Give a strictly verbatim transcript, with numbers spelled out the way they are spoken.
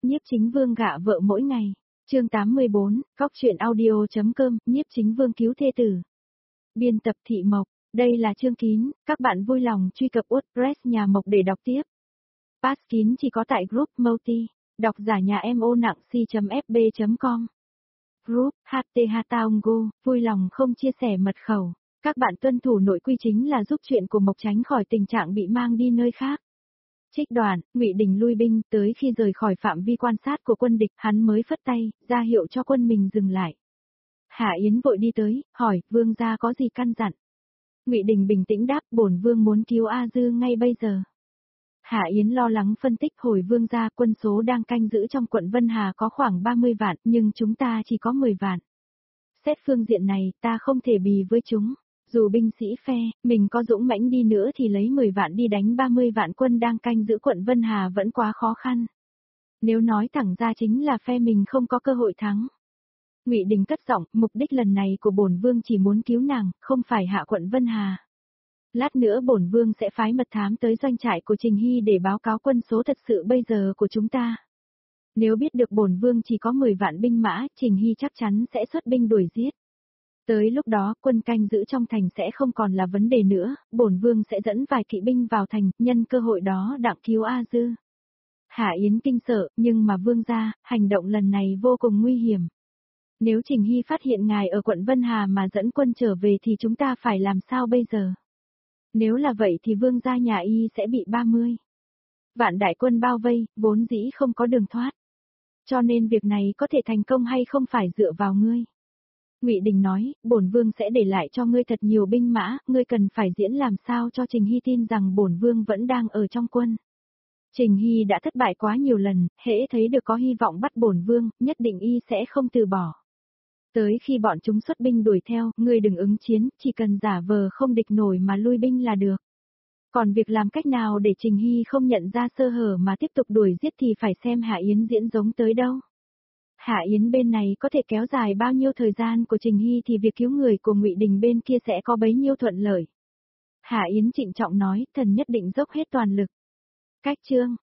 Nhiếp Chính Vương gạ vợ mỗi ngày. Chương tám mươi bốn, Cóc truyện audio.com, Nhiếp Chính Vương cứu thê tử. Biên tập Thị Mộc, đây là chương kín, các bạn vui lòng truy cập WordPress nhà Mộc để đọc tiếp. Pass kín chỉ có tại group multi, đọc giả nhà em ô nặng c.fb chấm com. Group, hát tê hát Taongo, vui lòng không chia sẻ mật khẩu. Các bạn tuân thủ nội quy chính là giúp chuyện của Mộc tránh khỏi tình trạng bị mang đi nơi khác. Trích đoạn, Ngụy Đình lui binh, tới khi rời khỏi phạm vi quan sát của quân địch, hắn mới phất tay, ra hiệu cho quân mình dừng lại. Hạ Yến vội đi tới, hỏi, vương gia có gì căn dặn? Ngụy Đình bình tĩnh đáp, bổn vương muốn cứu A Dư ngay bây giờ. Hạ Yến lo lắng phân tích, hồi vương gia, quân số đang canh giữ trong quận Vân Hà có khoảng ba mươi vạn, nhưng chúng ta chỉ có mười vạn. Xét phương diện này, ta không thể bì với chúng. Dù binh sĩ phe, mình có dũng mãnh đi nữa thì lấy mười vạn đi đánh ba mươi vạn quân đang canh giữ quận Vân Hà vẫn quá khó khăn. Nếu nói thẳng ra chính là phe mình không có cơ hội thắng. Ngụy Đình cất giọng, mục đích lần này của bổn vương chỉ muốn cứu nàng, không phải hạ quận Vân Hà. Lát nữa bổn vương sẽ phái mật thám tới doanh trại của Trình Hy để báo cáo quân số thật sự bây giờ của chúng ta. Nếu biết được bổn vương chỉ có mười vạn binh mã, Trình Hy chắc chắn sẽ xuất binh đuổi giết. Tới lúc đó, quân canh giữ trong thành sẽ không còn là vấn đề nữa, bổn vương sẽ dẫn vài kỵ binh vào thành, nhân cơ hội đó đặng cứu A Dư. Hạ Yến kinh sợ, nhưng mà vương gia, hành động lần này vô cùng nguy hiểm. Nếu Trình Hy phát hiện ngài ở quận Vân Hà mà dẫn quân trở về thì chúng ta phải làm sao bây giờ? Nếu là vậy thì vương gia nhà y sẽ bị ba mươi vạn đại quân bao vây, vốn dĩ không có đường thoát. Cho nên việc này có thể thành công hay không phải dựa vào ngươi. Ngụy Đình nói, bổn vương sẽ để lại cho ngươi thật nhiều binh mã, ngươi cần phải diễn làm sao cho Trình Hy tin rằng bổn vương vẫn đang ở trong quân. Trình Hy đã thất bại quá nhiều lần, hễ thấy được có hy vọng bắt bổn vương, nhất định y sẽ không từ bỏ. Tới khi bọn chúng xuất binh đuổi theo, ngươi đừng ứng chiến, chỉ cần giả vờ không địch nổi mà lui binh là được. Còn việc làm cách nào để Trình Hy không nhận ra sơ hở mà tiếp tục đuổi giết thì phải xem Hạ Yến diễn giống tới đâu. Hạ Yến bên này có thể kéo dài bao nhiêu thời gian của Trình Hy thì việc cứu người của Ngụy Đình bên kia sẽ có bấy nhiêu thuận lợi. Hạ Yến trịnh trọng nói, thần nhất định dốc hết toàn lực. Cách chương,